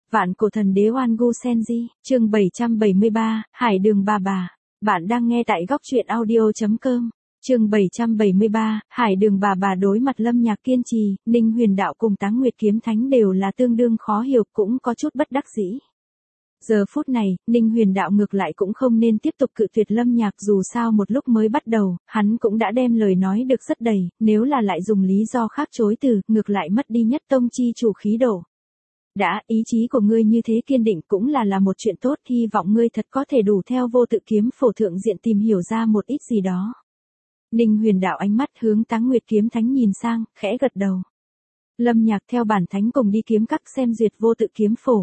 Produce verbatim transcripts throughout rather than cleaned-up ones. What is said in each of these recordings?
Vạn cổ thần đế Oan Gu Senji, chương bảy trăm bảy mươi ba, Hải đường bà bà. Bạn đang nghe tại góc truyện audio chấm com. Chương bảy trăm bảy mươi ba, Hải đường bà bà. Đối mặt Lâm Nhạc kiên trì, Ninh Huyền Đạo cùng Táng Nguyệt Kiếm Thánh đều là tương đương khó hiểu, cũng có chút bất đắc dĩ. Giờ phút này, Ninh Huyền Đạo ngược lại cũng không nên tiếp tục cự tuyệt Lâm Nhạc, dù sao một lúc mới bắt đầu, hắn cũng đã đem lời nói được rất đầy, nếu là lại dùng lý do khác chối từ, ngược lại mất đi nhất tông chi chủ khí độ. Đã, ý chí của ngươi như thế kiên định cũng là là một chuyện tốt, hy vọng ngươi thật có thể đủ theo vô tự kiếm phổ thượng diện tìm hiểu ra một ít gì đó. Ninh Huyền Đạo ánh mắt hướng Táng Nguyệt Kiếm Thánh nhìn sang, khẽ gật đầu. Lâm Nhạc theo bản thánh cùng đi kiếm các xem duyệt vô tự kiếm phổ.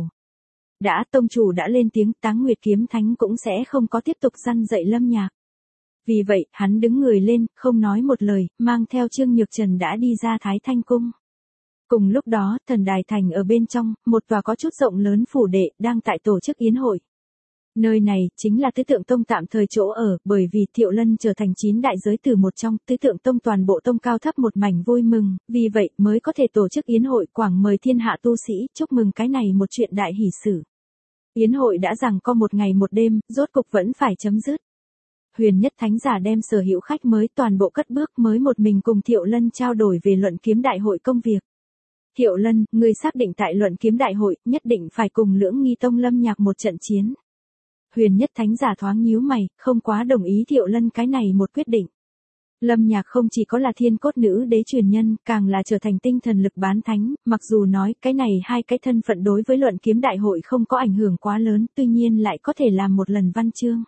Đã tông chủ đã lên tiếng, Táng Nguyệt Kiếm Thánh cũng sẽ không có tiếp tục răn dạy Lâm Nhạc. Vì vậy, hắn đứng người lên, không nói một lời, mang theo Trương Nhược Trần đã đi ra Thái Thanh Cung. Cùng lúc đó, Thần Đài Thành ở bên trong, một tòa có chút rộng lớn phủ đệ, đang tại tổ chức yến hội. Nơi này, chính là Tứ Tượng Tông tạm thời chỗ ở, bởi vì Thiệu Lân trở thành chín đại giới tử một trong, Tứ Tượng Tông toàn bộ tông cao thấp một mảnh vui mừng, vì vậy mới có thể tổ chức yến hội quảng mời thiên hạ tu sĩ, chúc mừng cái này một chuyện đại hỷ sự. Yến hội đã giằng co một ngày một đêm, rốt cục vẫn phải chấm dứt. Huyền Nhất Thánh Giả đem sở hữu khách mới toàn bộ cất bước, mới một mình cùng Thiệu Lân trao đổi về luận kiếm đại hội công việc. Thiệu Lân, ngươi xác định tại luận kiếm đại hội, nhất định phải cùng Lưỡng Nghi Tông Lâm Nhạc một trận chiến. Huyền Nhất Thánh Giả thoáng nhíu mày, không quá đồng ý Thiệu Lân cái này một quyết định. Lâm Nhạc không chỉ có là thiên cốt nữ đế truyền nhân, càng là trở thành tinh thần lực bán thánh, mặc dù nói cái này hai cái thân phận đối với luận kiếm đại hội không có ảnh hưởng quá lớn, tuy nhiên lại có thể làm một lần văn chương.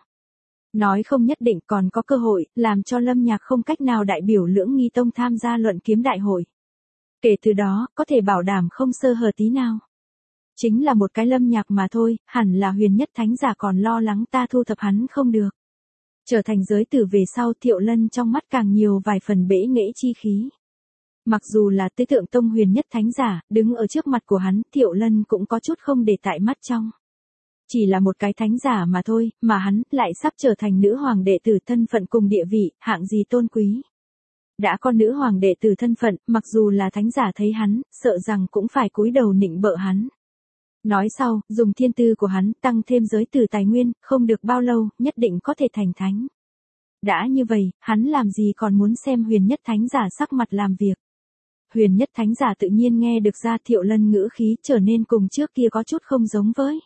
Nói không nhất định còn có cơ hội, làm cho Lâm Nhạc không cách nào đại biểu Lưỡng Nghi Tông tham gia luận kiếm đại hội. Kể từ đó, có thể bảo đảm không sơ hở tí nào. Chính là một cái Lâm Nhạc mà thôi, hẳn là Huyền Nhất Thánh Giả còn lo lắng ta thu thập hắn không được. Trở thành giới tử về sau, Thiệu Lân trong mắt càng nhiều vài phần bẽ nghễ chi khí. Mặc dù là Tứ Tượng Tông Huyền Nhất Thánh Giả, đứng ở trước mặt của hắn, Thiệu Lân cũng có chút không để tại mắt trong. Chỉ là một cái thánh giả mà thôi, mà hắn lại sắp trở thành nữ hoàng đệ tử, thân phận cùng địa vị, hạng gì tôn quý. Đã có nữ hoàng đệ tử thân phận, mặc dù là thánh giả thấy hắn, sợ rằng cũng phải cúi đầu nịnh bợ hắn. Nói sau, dùng thiên tư của hắn, tăng thêm giới tử tài nguyên, không được bao lâu, nhất định có thể thành thánh. Đã như vậy, hắn làm gì còn muốn xem Huyền Nhất Thánh Giả sắc mặt làm việc. Huyền Nhất Thánh Giả tự nhiên nghe được ra Thiệu Lân ngữ khí trở nên cùng trước kia có chút không giống với.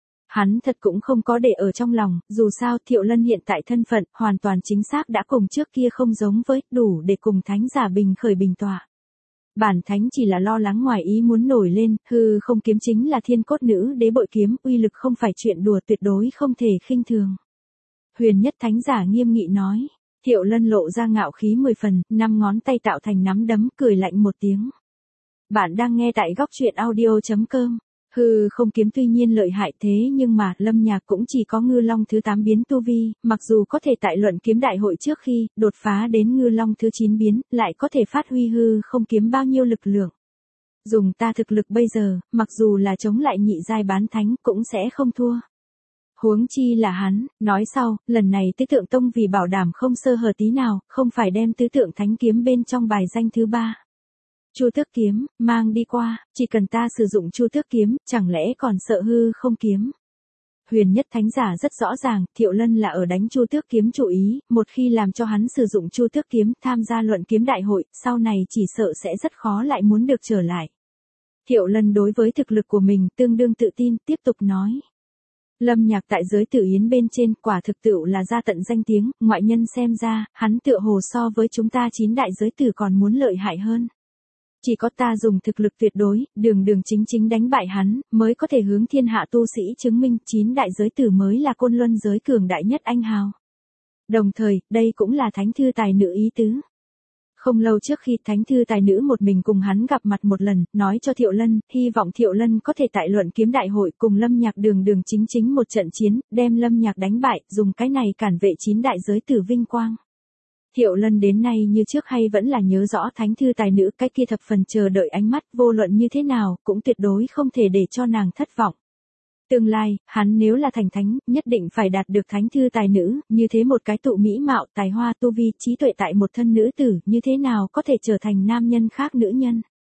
Hắn thật cũng không có để ở trong lòng, dù sao Thiệu Lân hiện tại thân phận, hoàn toàn chính xác đã cùng trước kia không giống với, đủ để cùng thánh giả bình khởi bình tọa. Bản thánh chỉ là lo lắng ngoài ý muốn nổi lên, hư không kiếm chính là thiên cốt nữ đế bội kiếm, uy lực không phải chuyện đùa, tuyệt đối không thể khinh thường. Huyền Nhất Thánh Giả nghiêm nghị nói. Thiệu Lân lộ ra ngạo khí mười phần, năm ngón tay tạo thành nắm đấm, cười lạnh một tiếng. Bạn đang nghe tại góc truyện audio chấm com. Hư không kiếm tuy nhiên lợi hại, thế nhưng mà Lâm Nhạc cũng chỉ có ngư long thứ tám biến tu vi, mặc dù có thể tại luận kiếm đại hội trước khi đột phá đến ngư long thứ chín biến, lại có thể phát huy hư không kiếm bao nhiêu lực lượng. Dùng ta thực lực bây giờ, mặc dù là chống lại nhị giai bán thánh cũng sẽ không thua. Huống chi là hắn, nói sau, lần này Tứ Tượng Tông vì bảo đảm không sơ hở tí nào, không phải đem Tứ Tượng Thánh Kiếm bên trong bài danh thứ ba. Chu Tước Kiếm, mang đi qua, chỉ cần ta sử dụng Chu Tước Kiếm, chẳng lẽ còn sợ hư không kiếm. Huyền Nhất Thánh Giả rất rõ ràng, Thiệu Lân là ở đánh Chu Tước Kiếm chủ ý, một khi làm cho hắn sử dụng Chu Tước Kiếm tham gia luận kiếm đại hội, sau này chỉ sợ sẽ rất khó lại muốn được trở lại. Thiệu Lân đối với thực lực của mình tương đương tự tin, tiếp tục nói. Lâm Nhạc tại giới tử yến bên trên, quả thực tựu là ra tận danh tiếng, ngoại nhân xem ra, hắn tựa hồ so với chúng ta chín đại giới tử còn muốn lợi hại hơn. Chỉ có ta dùng thực lực tuyệt đối, đường đường chính chính đánh bại hắn, mới có thể hướng thiên hạ tu sĩ chứng minh chín đại giới tử mới là côn luân giới cường đại nhất anh hào. Đồng thời, đây cũng là thánh thư tài nữ ý tứ. Không lâu trước khi thánh thư tài nữ một mình cùng hắn gặp mặt một lần, nói cho Thiệu Lân, hy vọng Thiệu Lân có thể tại luận kiếm đại hội cùng Lâm Nhạc đường đường chính chính một trận chiến, đem Lâm Nhạc đánh bại, dùng cái này cản vệ chín đại giới tử vinh quang. Thiệu Lân đến nay như trước hay vẫn là nhớ rõ thánh thư tài nữ, cái kia thập phần chờ đợi ánh mắt, vô luận như thế nào, cũng tuyệt đối không thể để cho nàng thất vọng. Tương lai, hắn nếu là thành thánh, nhất định phải đạt được thánh thư tài nữ, như thế một cái tụ mỹ mạo, tài hoa, tu vi, trí tuệ tại một thân nữ tử, như thế nào có thể trở thành nam nhân khác nữ nhân.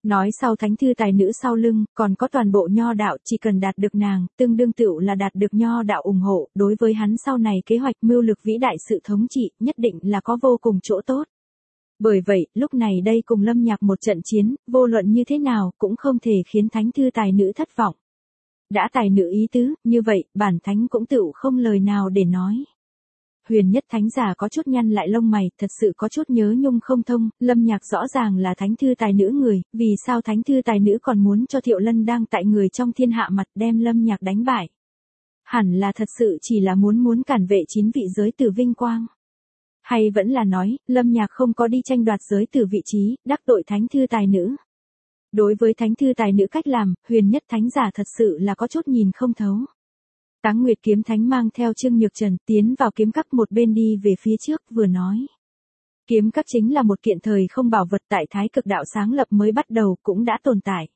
Nói sau thánh thư tài nữ sau lưng, còn có toàn bộ nho đạo, chỉ cần đạt được nàng, tương đương tựu là đạt được nho đạo ủng hộ, đối với hắn sau này kế hoạch mưu lược vĩ đại sự thống trị, nhất định là có vô cùng chỗ tốt. Bởi vậy, lúc này đây cùng Lâm Nhạc một trận chiến, vô luận như thế nào, cũng không thể khiến thánh thư tài nữ thất vọng. Đã tài nữ ý tứ, như vậy, bản thánh cũng tựu không lời nào để nói. Huyền Nhất Thánh giả có chút nhăn lại lông mày, thật sự có chút nhớ nhung không thông, Lâm Nhạc rõ ràng là thánh thư tài nữ người, vì sao thánh thư tài nữ còn muốn cho Thiệu Lân đang tại người trong thiên hạ mặt đem Lâm Nhạc đánh bại. Hẳn là thật sự chỉ là muốn muốn cản vệ chín vị giới tử vinh quang. Hay vẫn là nói, Lâm Nhạc không có đi tranh đoạt giới tử vị trí, đắc tội thánh thư tài nữ. Đối với thánh thư tài nữ cách làm, Huyền Nhất Thánh giả thật sự là có chút nhìn không thấu. Táng Nguyệt Kiếm Thánh mang theo Trương Nhược Trần tiến vào kiếm các một bên đi về phía trước vừa nói. Kiếm các chính là một kiện thời không bảo vật tại Thái Cực Đạo sáng lập mới bắt đầu cũng đã tồn tại.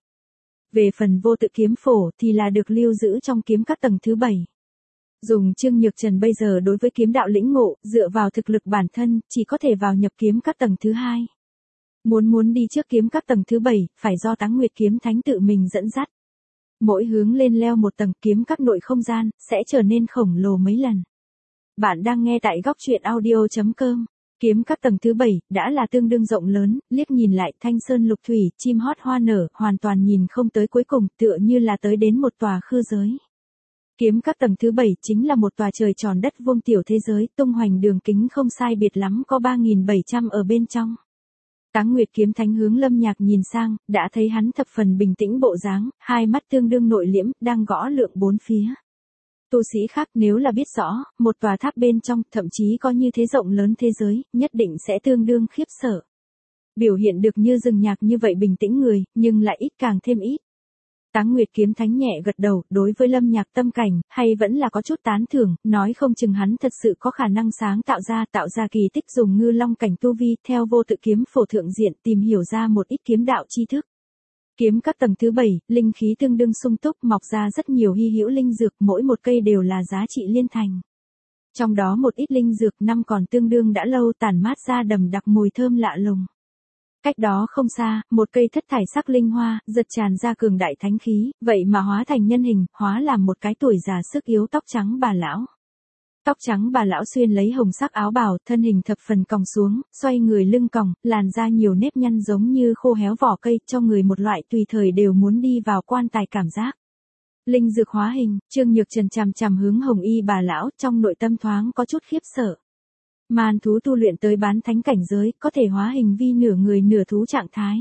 Về phần vô tự kiếm phổ thì là được lưu giữ trong kiếm các tầng thứ bảy. Dùng Trương Nhược Trần bây giờ đối với kiếm đạo lĩnh ngộ, dựa vào thực lực bản thân, chỉ có thể vào nhập kiếm các tầng thứ hai. Muốn muốn đi trước kiếm các tầng thứ bảy, phải do Táng Nguyệt Kiếm Thánh tự mình dẫn dắt. Mỗi hướng lên leo một tầng kiếm các nội không gian, sẽ trở nên khổng lồ mấy lần. Bạn đang nghe tại góc truyện audio chấm com. Kiếm các tầng thứ bảy, đã là tương đương rộng lớn, liếc nhìn lại thanh sơn lục thủy, chim hót hoa nở, hoàn toàn nhìn không tới cuối cùng, tựa như là tới đến một tòa khư giới. Kiếm các tầng thứ bảy chính là một tòa trời tròn đất vuông tiểu thế giới, tung hoành đường kính không sai biệt lắm có ba nghìn bảy trăm ở bên trong. Táng Nguyệt Kiếm Thánh hướng Lâm Nhạc nhìn sang, đã thấy hắn thập phần bình tĩnh bộ dáng, hai mắt tương đương nội liễm, đang gõ lượng bốn phía. Tu sĩ khác nếu là biết rõ, một tòa tháp bên trong, thậm chí có như thế rộng lớn thế giới, nhất định sẽ tương đương khiếp sợ. Biểu hiện được như rừng nhạc như vậy bình tĩnh người, nhưng lại ít càng thêm ít. Táng Nguyệt Kiếm Thánh nhẹ gật đầu, đối với Lâm Nhạc tâm cảnh, hay vẫn là có chút tán thưởng, nói không chừng hắn thật sự có khả năng sáng tạo ra, tạo ra kỳ tích dùng ngư long cảnh tu vi, theo vô tự kiếm phổ thượng diện tìm hiểu ra một ít kiếm đạo tri thức. Kiếm các tầng thứ bảy, linh khí tương đương sung túc, mọc ra rất nhiều hy hữu linh dược, mỗi một cây đều là giá trị liên thành. Trong đó một ít linh dược năm còn tương đương đã lâu tản mát ra đầm đặc mùi thơm lạ lùng. Cách đó không xa, một cây thất thải sắc linh hoa, giật tràn ra cường đại thánh khí, vậy mà hóa thành nhân hình, hóa làm một cái tuổi già sức yếu tóc trắng bà lão. Tóc trắng bà lão xuyên lấy hồng sắc áo bào, thân hình thập phần còng xuống, xoay người lưng còng, làn da nhiều nếp nhăn giống như khô héo vỏ cây, cho người một loại tùy thời đều muốn đi vào quan tài cảm giác. Linh dược hóa hình, Trương Nhược Trần chằm chằm hướng hồng y bà lão, trong nội tâm thoáng có chút khiếp sợ. Man thú tu luyện tới bán thánh cảnh giới, có thể hóa hình vi nửa người nửa thú trạng thái.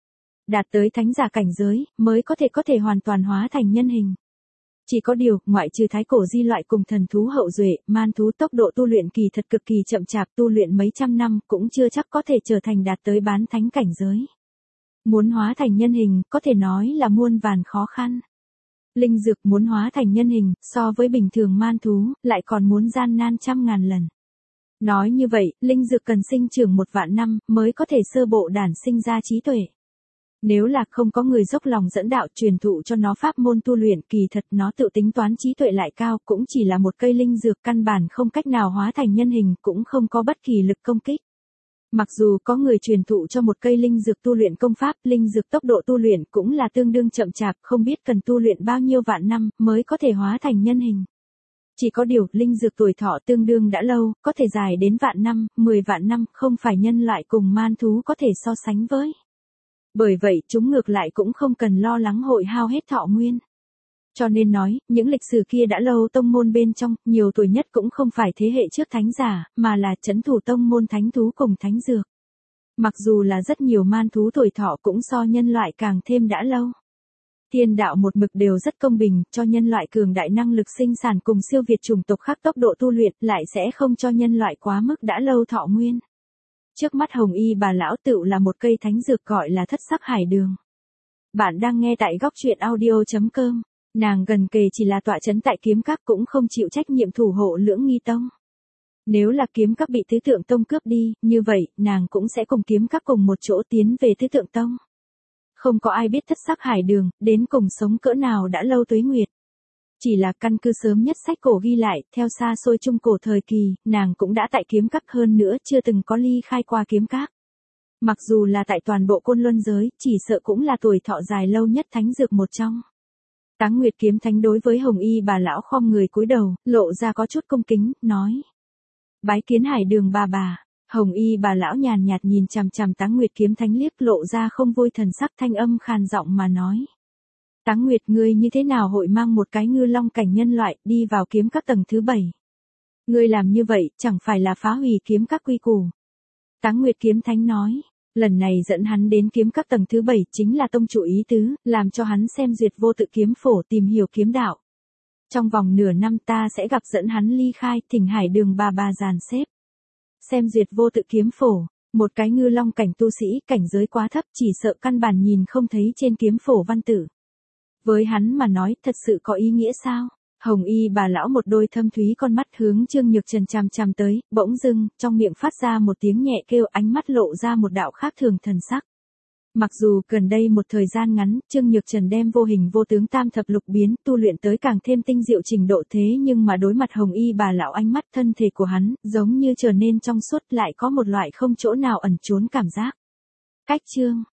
Đạt tới thánh giả cảnh giới, mới có thể có thể hoàn toàn hóa thành nhân hình. Chỉ có điều, ngoại trừ thái cổ di loại cùng thần thú hậu duệ, man thú tốc độ tu luyện kỳ thật cực kỳ chậm chạp, tu luyện mấy trăm năm cũng chưa chắc có thể trở thành đạt tới bán thánh cảnh giới. Muốn hóa thành nhân hình, có thể nói là muôn vàn khó khăn. Linh dược muốn hóa thành nhân hình, so với bình thường man thú, lại còn muốn gian nan trăm ngàn lần. Nói như vậy, linh dược cần sinh trưởng một vạn năm, mới có thể sơ bộ đản sinh ra trí tuệ. Nếu là không có người dốc lòng dẫn đạo truyền thụ cho nó pháp môn tu luyện, kỳ thật nó tự tính toán trí tuệ lại cao, cũng chỉ là một cây linh dược căn bản không cách nào hóa thành nhân hình, cũng không có bất kỳ lực công kích. Mặc dù có người truyền thụ cho một cây linh dược tu luyện công pháp, linh dược tốc độ tu luyện cũng là tương đương chậm chạp, không biết cần tu luyện bao nhiêu vạn năm mới có thể hóa thành nhân hình. Chỉ có điều, linh dược tuổi thọ tương đương đã lâu, có thể dài đến vạn năm, mười vạn năm, không phải nhân loại cùng man thú có thể so sánh với. Bởi vậy, chúng ngược lại cũng không cần lo lắng hội hao hết thọ nguyên. Cho nên nói, những lịch sử kia đã lâu tông môn bên trong, nhiều tuổi nhất cũng không phải thế hệ trước thánh giả, mà là trấn thủ tông môn thánh thú cùng thánh dược. Mặc dù là rất nhiều man thú tuổi thọ cũng so nhân loại càng thêm đã lâu. Thiên đạo một mực đều rất công bình, cho nhân loại cường đại năng lực sinh sản cùng siêu việt chủng tộc khác tốc độ tu luyện, lại sẽ không cho nhân loại quá mức đã lâu thọ nguyên. Trước mắt hồng y bà lão tựu là một cây thánh dược gọi là thất sắc hải đường. Bạn đang nghe tại góc truyện audio chấm com. Nàng gần kề chỉ là tọa trấn tại kiếm các cũng không chịu trách nhiệm thủ hộ Lưỡng Nghi Tông. Nếu là kiếm các bị Tứ Tượng Tông cướp đi, như vậy, nàng cũng sẽ cùng kiếm các cùng một chỗ tiến về Tứ Tượng Tông. Không có ai biết thất sắc hải đường, đến cùng sống cỡ nào đã lâu tuế nguyệt. Chỉ là căn cứ sớm nhất sách cổ ghi lại, theo xa xôi trung cổ thời kỳ, nàng cũng đã tại kiếm các hơn nữa chưa từng có ly khai qua kiếm các. Mặc dù là tại toàn bộ Côn Luân giới, chỉ sợ cũng là tuổi thọ dài lâu nhất thánh dược một trong. Táng Nguyệt kiếm thánh đối với Hồng Y bà lão khom người cúi đầu, lộ ra có chút cung kính, nói: "Bái kiến Hải Đường bà bà." Hồng Y bà lão nhàn nhạt nhìn chằm chằm Táng Nguyệt kiếm thánh liếc, lộ ra không vui thần sắc, thanh âm khàn giọng mà nói: "Táng Nguyệt, ngươi như thế nào hội mang một cái ngư long cảnh nhân loại đi vào kiếm các tầng thứ bảy? Ngươi làm như vậy, chẳng phải là phá hủy kiếm các quy củ?" Táng Nguyệt kiếm thánh nói: "Lần này dẫn hắn đến kiếm các tầng thứ bảy chính là tông chủ ý tứ, làm cho hắn xem duyệt vô tự kiếm phổ, tìm hiểu kiếm đạo. Trong vòng nửa năm ta sẽ gặp dẫn hắn ly khai, thỉnh Hải Đường bà bà dàn xếp." Xem duyệt vô tự kiếm phổ, một cái ngư long cảnh tu sĩ, cảnh giới quá thấp, chỉ sợ căn bản nhìn không thấy trên kiếm phổ văn tự. Với hắn mà nói, thật sự có ý nghĩa sao? Hồng Y bà lão một đôi thâm thúy con mắt hướng Trương Nhược Trần chằm chằm tới, bỗng dưng, trong miệng phát ra một tiếng nhẹ kêu, ánh mắt lộ ra một đạo khác thường thần sắc. Mặc dù gần đây một thời gian ngắn, Trương Nhược Trần đem vô hình vô tướng tam thập lục biến tu luyện tới càng thêm tinh diệu trình độ, thế nhưng mà đối mặt Hồng Y bà lão, ánh mắt thân thể của hắn, giống như trở nên trong suốt, lại có một loại không chỗ nào ẩn trốn cảm giác. Cách chương